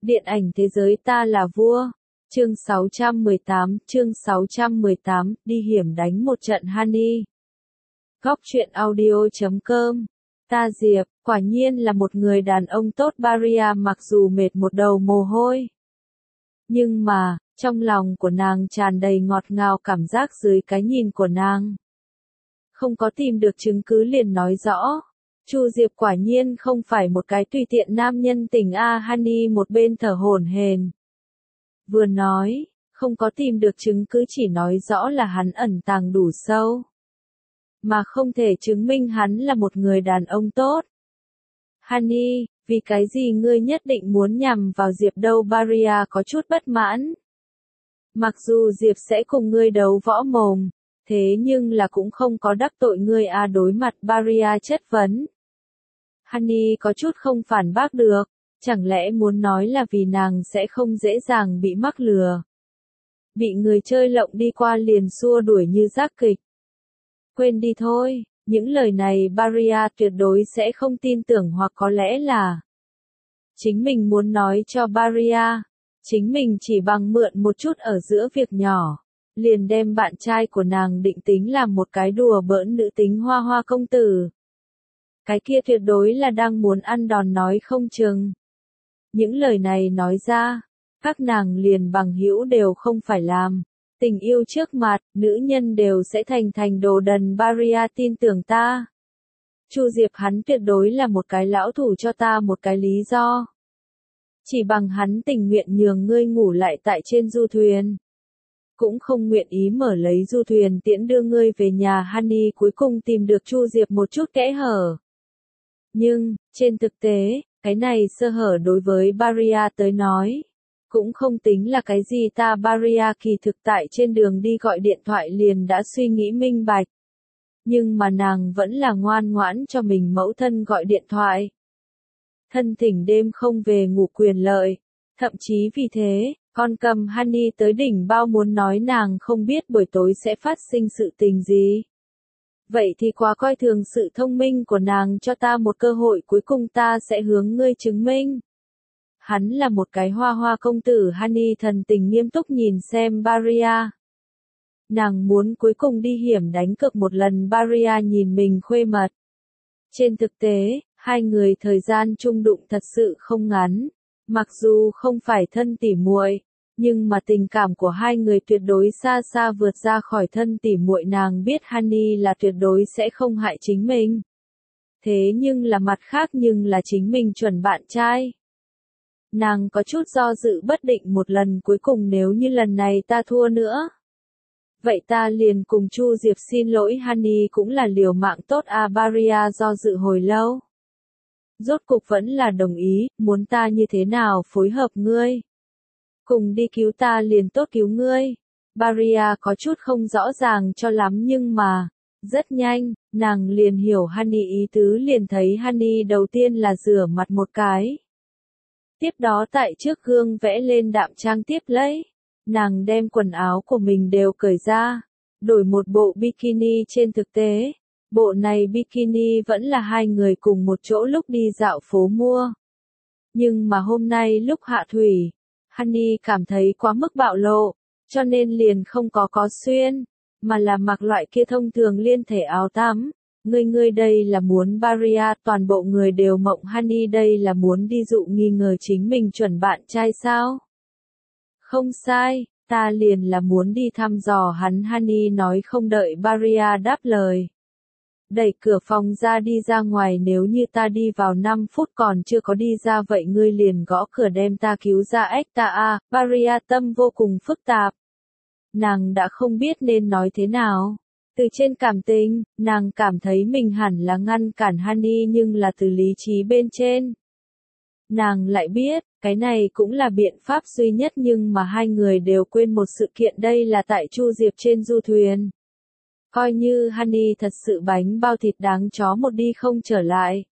Điện ảnh thế giới ta là vua. Chương 618, đi hiểm đánh một trận Honey. Góc truyện audio.com. Ta Diệp, quả nhiên là một người đàn ông tốt Baria mặc dù mệt một đầu mồ hôi. Nhưng mà, trong lòng của nàng tràn đầy ngọt ngào cảm giác dưới cái nhìn của nàng. Không có tìm được chứng cứ liền nói rõ. Chu Diệp quả nhiên không phải một cái tùy tiện nam nhân tình Honey một bên thở hổn hển. Vừa nói, không có tìm được chứng cứ chỉ nói rõ là hắn ẩn tàng đủ sâu. Mà không thể chứng minh hắn là một người đàn ông tốt. Honey, vì cái gì ngươi nhất định muốn nhằm vào Diệp đâu? Baria có chút bất mãn. Mặc dù Diệp sẽ cùng ngươi đấu võ mồm, thế nhưng là cũng không có đắc tội ngươi đối mặt Baria chất vấn. Honey có chút không phản bác được, chẳng lẽ muốn nói là vì nàng sẽ không dễ dàng bị mắc lừa. Bị người chơi lộng đi qua liền xua đuổi như giác kịch. Quên đi thôi, những lời này Baria tuyệt đối sẽ không tin tưởng hoặc có lẽ là chính mình muốn nói cho Baria, chính mình chỉ bằng mượn một chút ở giữa việc nhỏ, liền đem bạn trai của nàng định tính làm một cái đùa bỡn nữ tính hoa hoa công tử. Cái kia tuyệt đối là đang muốn ăn đòn nói không chừng. Những lời này nói ra, các nàng liền bằng hữu đều không phải làm. Tình yêu trước mặt, nữ nhân đều sẽ thành đồ đần. Baria tin tưởng ta. Chu Diệp hắn tuyệt đối là một cái lão thủ cho ta một cái lý do. Chỉ bằng hắn tình nguyện nhường ngươi ngủ lại tại trên du thuyền. Cũng không nguyện ý mở lấy du thuyền tiễn đưa ngươi về nhà. Honey cuối cùng tìm được Chu Diệp một chút kẽ hở. Nhưng, trên thực tế, cái này sơ hở đối với Baria tới nói, cũng không tính là cái gì ta. Baria kỳ thực tại trên đường đi gọi điện thoại liền đã suy nghĩ minh bạch. Nhưng mà nàng vẫn là ngoan ngoãn cho mình mẫu thân gọi điện thoại. Thân thỉnh đêm không về ngủ quyền lợi. Thậm chí vì thế, con cầm Honey tới đỉnh bao muốn nói nàng không biết buổi tối sẽ phát sinh sự tình gì. Vậy thì quá coi thường sự thông minh của nàng, cho ta một cơ hội cuối cùng ta sẽ hướng ngươi chứng minh. Hắn là một cái hoa hoa công tử. Honey thần tình nghiêm túc nhìn xem Baria. Nàng muốn cuối cùng đi hiểm đánh cược một lần. Baria nhìn mình khuê mật. Trên thực tế, hai người thời gian chung đụng thật sự không ngắn. Mặc dù không phải thân tỉ muội, nhưng mà tình cảm của hai người tuyệt đối xa xa vượt ra khỏi thân tỉ muội. Nàng biết Honey là tuyệt đối sẽ không hại chính mình. Thế nhưng là mặt khác nhưng là chính mình chuẩn bạn trai. Nàng có chút do dự bất định một lần cuối cùng nếu như lần này ta thua nữa. Vậy ta liền cùng Chu Diệp xin lỗi. Honey cũng là liều mạng tốt Baria do dự hồi lâu. Rốt cục vẫn là đồng ý, muốn ta như thế nào phối hợp ngươi. Cùng đi cứu ta liền tốt cứu ngươi. Baria có chút không rõ ràng cho lắm nhưng mà, rất nhanh, nàng liền hiểu Honey ý tứ liền thấy Honey đầu tiên là rửa mặt một cái. Tiếp đó tại trước gương vẽ lên đạm trang tiếp lấy. Nàng đem quần áo của mình đều cởi ra, đổi một bộ bikini. Trên thực tế, bộ này bikini vẫn là hai người cùng một chỗ lúc đi dạo phố mua. Nhưng mà hôm nay lúc hạ thủy, Honey cảm thấy quá mức bạo lộ, cho nên liền không có xuyên, mà là mặc loại kia thông thường liên thể áo tắm. Ngươi đây là muốn Baria, toàn bộ người đều mộng. Honey đây là muốn đi dụ nghi ngờ chính mình chuẩn bạn trai sao? Không sai, ta liền là muốn đi thăm dò hắn. Honey nói không đợi Baria đáp lời. Đẩy cửa phòng ra đi ra ngoài. Nếu như ta đi vào 5 phút còn chưa có đi ra vậy ngươi liền gõ cửa đem ta cứu ra. Ta Baria tâm vô cùng phức tạp. Nàng đã không biết nên nói thế nào. Từ trên cảm tình, nàng cảm thấy mình hẳn là ngăn cản Honey nhưng là từ lý trí bên trên. Nàng lại biết, cái này cũng là biện pháp duy nhất nhưng mà hai người đều quên một sự kiện đây là tại Chu Diệp trên du thuyền. Coi như Honey thật sự bánh bao thịt đáng chó một đi không trở lại.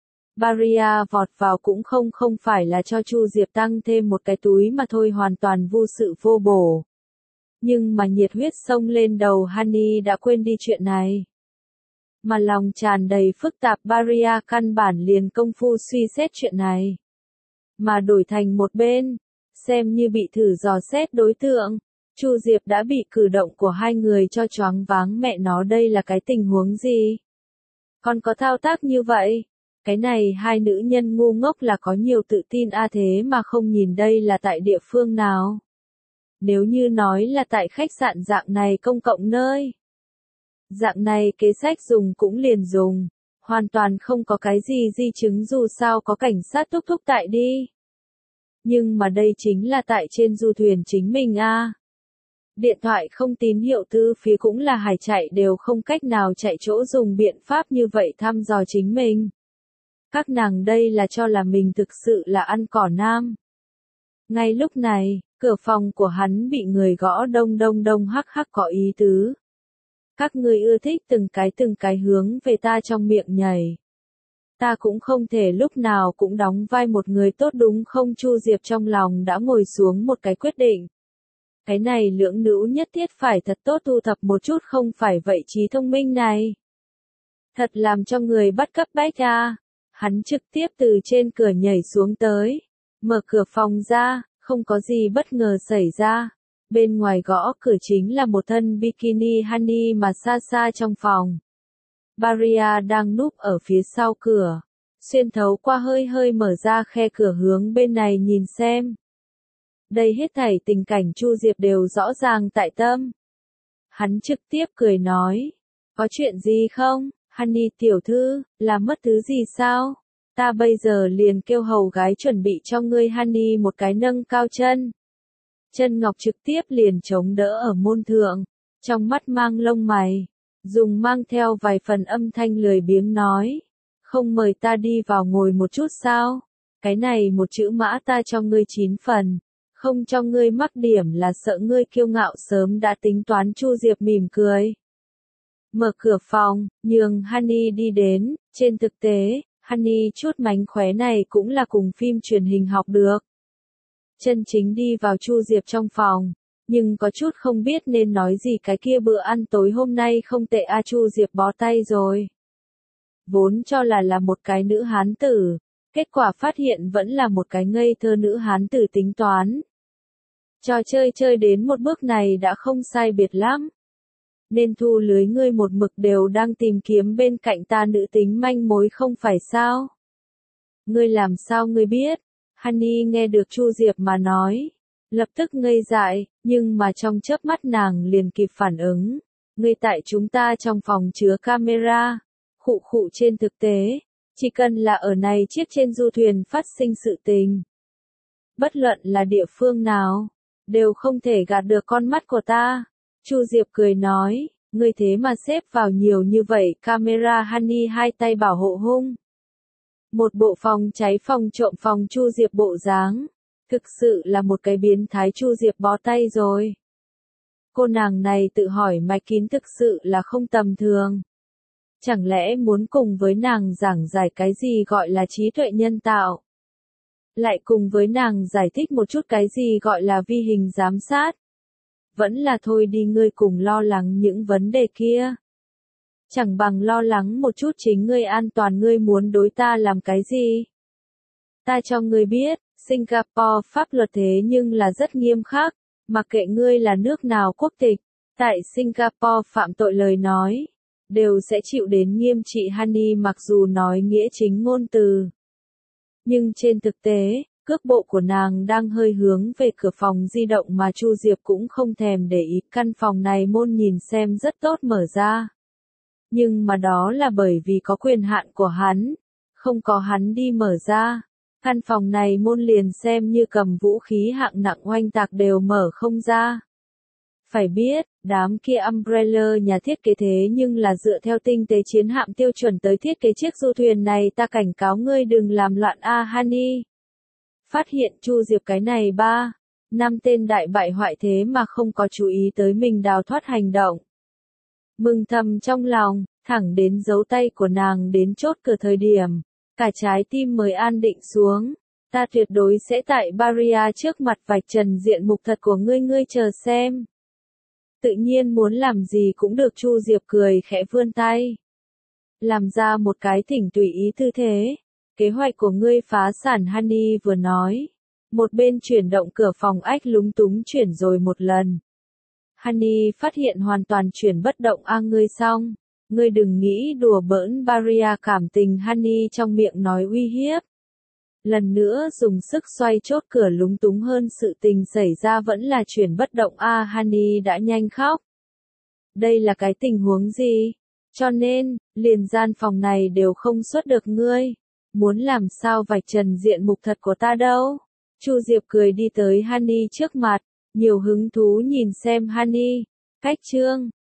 Baria vọt vào cũng không phải là cho Chu Diệp tăng thêm một cái túi mà thôi, hoàn toàn vô sự vô bổ. Nhưng mà nhiệt huyết xông lên đầu Honey đã quên đi chuyện này. Mà lòng tràn đầy phức tạp. Baria căn bản liền công phu suy xét chuyện này. mà đổi thành một bên, xem như bị thử dò xét đối tượng. Chu Diệp đã bị cử động của hai người cho choáng váng, mẹ nó đây là cái tình huống gì? Còn có thao tác như vậy? Cái này hai nữ nhân ngu ngốc là có nhiều tự tin thế mà không nhìn đây là tại địa phương nào. Nếu như nói là tại khách sạn dạng này công cộng nơi. Dạng này kế sách dùng cũng liền dùng, hoàn toàn không có cái gì di chứng dù sao có cảnh sát thúc thúc tại đi. Nhưng mà đây chính là tại trên du thuyền chính mình Điện thoại không tín hiệu từ phía cũng là hải chạy đều không cách nào chạy chỗ dùng biện pháp như vậy thăm dò chính mình. Các nàng đây là cho là mình thực sự là ăn cỏ nam. Ngay lúc này, cửa phòng của hắn bị người gõ đông đông đông hắc hắc có ý tứ. Các ngươi ưa thích từng cái hướng về ta trong miệng nhảy. Ta cũng không thể lúc nào cũng đóng vai một người tốt đúng không? Chu Diệp trong lòng đã ngồi xuống một cái quyết định. Cái này lưỡng nữ nhất thiết phải thật tốt thu thập một chút không phải vậy trí thông minh này. Thật làm cho người bắt cấp bách Hắn trực tiếp từ trên cửa nhảy xuống tới. Mở cửa phòng ra, không có gì bất ngờ xảy ra. Bên ngoài gõ cửa chính là một thân bikini honey mà xa xa trong phòng. Baria đang núp ở phía sau cửa. Xuyên thấu qua hơi hơi mở ra khe cửa hướng bên này nhìn xem. Đây hết thảy tình cảnh Chu Diệp đều rõ ràng tại tâm. Hắn trực tiếp cười nói. Có chuyện gì không, honey tiểu thư, là mất thứ gì sao? Ta bây giờ liền kêu hầu gái chuẩn bị cho ngươi honey một cái nâng cao chân. Chân ngọc trực tiếp liền chống đỡ ở môn thượng, trong mắt mang lông mày, dùng mang theo vài phần âm thanh lười biếng nói. Không mời ta đi vào ngồi một chút sao? Cái này một chữ mã ta cho ngươi 9 phần. Không cho ngươi mắc điểm là sợ ngươi kiêu ngạo sớm đã tính toán. Chu Diệp mỉm cười. Mở cửa phòng, nhường honey đi đến, trên thực tế, honey chút mánh khóe này cũng là cùng phim truyền hình học được. Chân chính đi vào Chu Diệp trong phòng, nhưng có chút không biết nên nói gì cái kia bữa ăn tối hôm nay không tệ Chu Diệp bó tay rồi. Vốn cho là một cái nữ hán tử, kết quả phát hiện vẫn là một cái ngây thơ nữ hán tử tính toán. Trò chơi đến một bước này đã không sai biệt lắm. Nên thu lưới ngươi một mực đều đang tìm kiếm bên cạnh ta nữ tính manh mối không phải sao? Ngươi làm sao ngươi biết? Honey nghe được Chu Diệp mà nói, lập tức ngây dại, nhưng mà trong chớp mắt nàng liền kịp phản ứng. Ngươi tại chúng ta trong phòng chứa camera, khụ trên thực tế, chỉ cần là ở này chiếc trên du thuyền phát sinh sự tình. Bất luận là địa phương nào, đều không thể gạt được con mắt của ta. Chu Diệp cười nói, ngươi thế mà xếp vào nhiều như vậy camera honey hai tay bảo hộ hung. Một bộ phòng cháy phòng trộm phòng Chu Diệp bộ dáng. Thực sự là một cái biến thái. Chu Diệp bó tay rồi. Cô nàng này tự hỏi mạch kín thực sự là không tầm thường. Chẳng lẽ muốn cùng với nàng giảng giải cái gì gọi là trí tuệ nhân tạo? Lại cùng với nàng giải thích một chút cái gì gọi là vi hình giám sát? Vẫn là thôi đi, ngươi cùng lo lắng những vấn đề kia. Chẳng bằng lo lắng một chút chính ngươi an toàn. Ngươi muốn đối ta làm cái gì? Ta cho ngươi biết, Singapore pháp luật thế nhưng là rất nghiêm khắc, mặc kệ ngươi là nước nào quốc tịch, tại Singapore phạm tội lời nói, đều sẽ chịu đến nghiêm trị. Honey mặc dù nói nghĩa chính ngôn từ, nhưng trên thực tế, cước bộ của nàng đang hơi hướng về cửa phòng di động mà Chu Diệp cũng không thèm để ý. Căn phòng này môn nhìn xem rất tốt mở ra. Nhưng mà đó là bởi vì có quyền hạn của hắn, không có hắn đi mở ra. Căn phòng này môn liền xem như cầm vũ khí hạng nặng oanh tạc đều mở không ra. Phải biết, đám kia Umbrella nhà thiết kế thế nhưng là dựa theo tinh tế chiến hạm tiêu chuẩn tới thiết kế chiếc du thuyền này. Ta cảnh cáo ngươi đừng làm loạn honey. Phát hiện Chu Diệp cái này 3-5 tên đại bại hoại thế mà không có chú ý tới mình đào thoát hành động. Mừng thầm trong lòng, thẳng đến dấu tay của nàng đến chốt cửa thời điểm, cả trái tim mới an định xuống. Ta tuyệt đối sẽ tại Baria trước mặt vạch trần diện mục thật của ngươi. Ngươi chờ xem. Tự nhiên muốn làm gì cũng được. Chu Diệp cười khẽ vươn tay, làm ra một cái thỉnh tùy ý tư thế. Kế hoạch của ngươi phá sản Honey vừa nói. Một bên chuyển động cửa phòng ách lúng túng chuyển rồi một lần. Honey phát hiện hoàn toàn chuyển bất động ngươi xong. Ngươi đừng nghĩ đùa bỡn Maria cảm tình Honey trong miệng nói uy hiếp. Lần nữa dùng sức xoay chốt cửa lúng túng hơn sự tình xảy ra vẫn là chuyển bất động Honey đã nhanh khóc. Đây là cái tình huống gì? Cho nên, liền gian phòng này đều không xuất được ngươi. Muốn làm sao vạch trần diện mục thật của ta đâu? Chu Diệp cười đi tới Honey trước mặt, nhiều hứng thú nhìn xem Honey. Cách chương